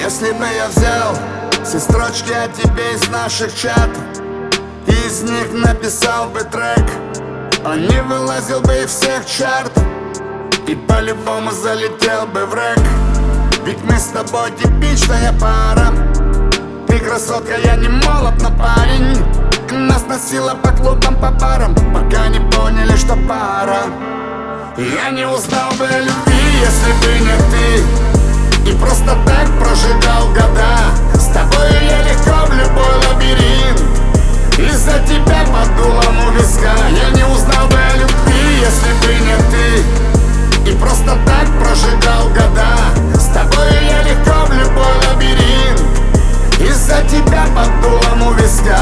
Если бы я взял все строчки о тебе из наших чатов, и из них написал бы трек, он не вылазил бы из всех чартов и по-любому залетел бы в рэк. Ведь мы с тобой типичная пара. Ты красотка, я не молод, но парень. Нас носило по клубам, по барам, пока не поняли, что пара. Я не узнал бы о любви, если бы не ты, и просто так прожигал года. С тобой я легко в любой лабиринт, из-за тебя под дулом у виска. Я не узнал бы о любви, если бы не ты, и просто так прожигал года. С тобой я легко в любой лабиринт, из-за тебя под дулом у виска.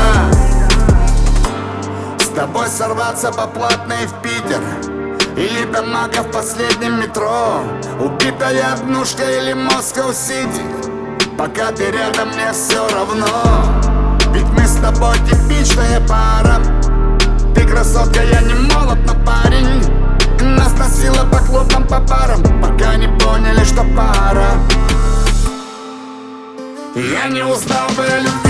С тобой сорваться по платной в Питер, или до Мака в последнем метро, убитая однушка или Москва-Сити. Пока ты рядом, мне все равно. Ведь мы с тобой типичная пара. Ты красотка, я не молод, но парень. Нас носило по клубам, по барам, пока не поняли, что пара. Я не узнал бы о любви,